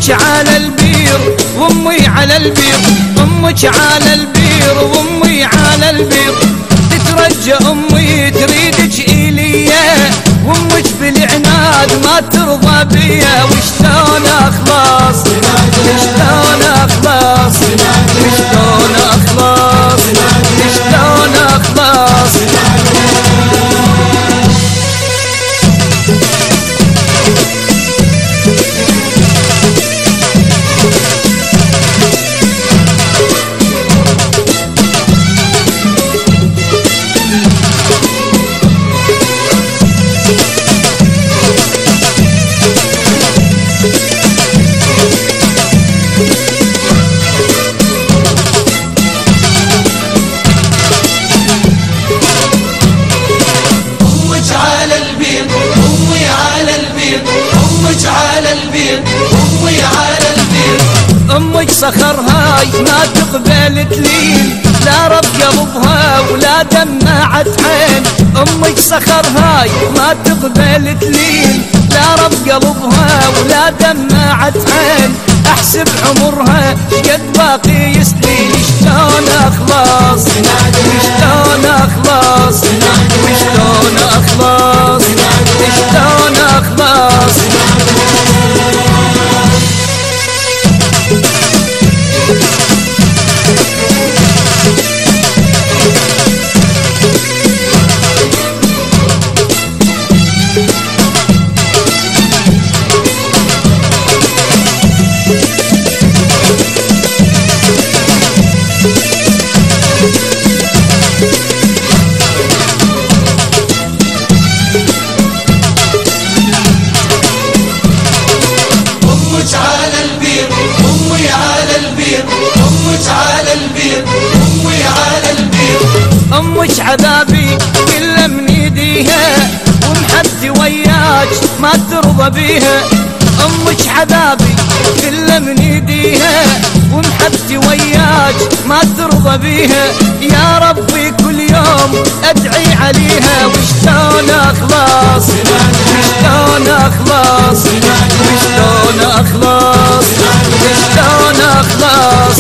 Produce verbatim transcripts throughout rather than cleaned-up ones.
امك على البير وامي على البير، امك على البير وامي على البير، تترجى امي تريدك اليا، وامك بالعناد ما ترضى بيا، وشلون اخلص شلون اخلص شلون اخلص شلون اخلص. امك صخر هاي ما تقبل تلين، لا رب قلبها ولا دمعت عين، امك صخر هاي ما تقبل تلين، لا رب قلبها ولا دمعت عين، احسب عمرها قد باقي يسنين، شلون اخلص شلون اخلص شلون اخلص شلون اخلص. امك عذابي كله من ايديها، ومحبتي وياك ما ترضى بيها، امك عذابي كله من ايديها، ومحبتي وياك ما ترضى بيها، يا ربي كل يوم ادعي عليها، وشلون اخلص شلون اخلص شلون اخلص شلون اخلص.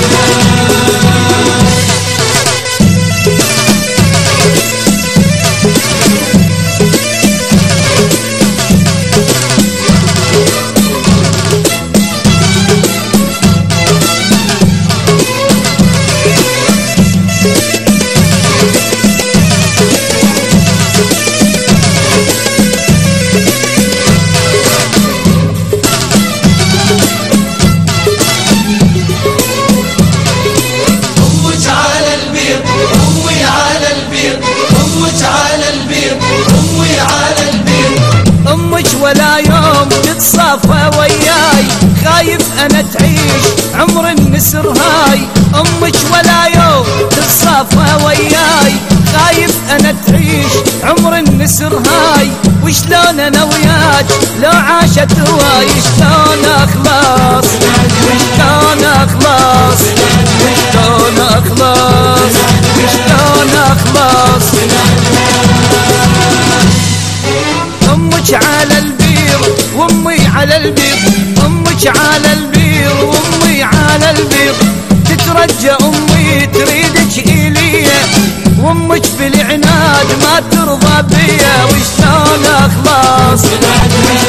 ولا يوم تتصافى وياي، خايف انا تعيش عمر النسر هاي، امك ولا يوم تتصافى وياي، خايف انا تعيش عمر النسر هاي، وشلون انا وياك لو عاشت هواي، شلون اخلص شلون اخلص شلون اخلص شلون اخلص. امك على البير وامي على البير، امك على البير وامي على البير، تترجى امي تريدك اليا، وامك بالعناد ما ترضى بيا، وشلون اخلص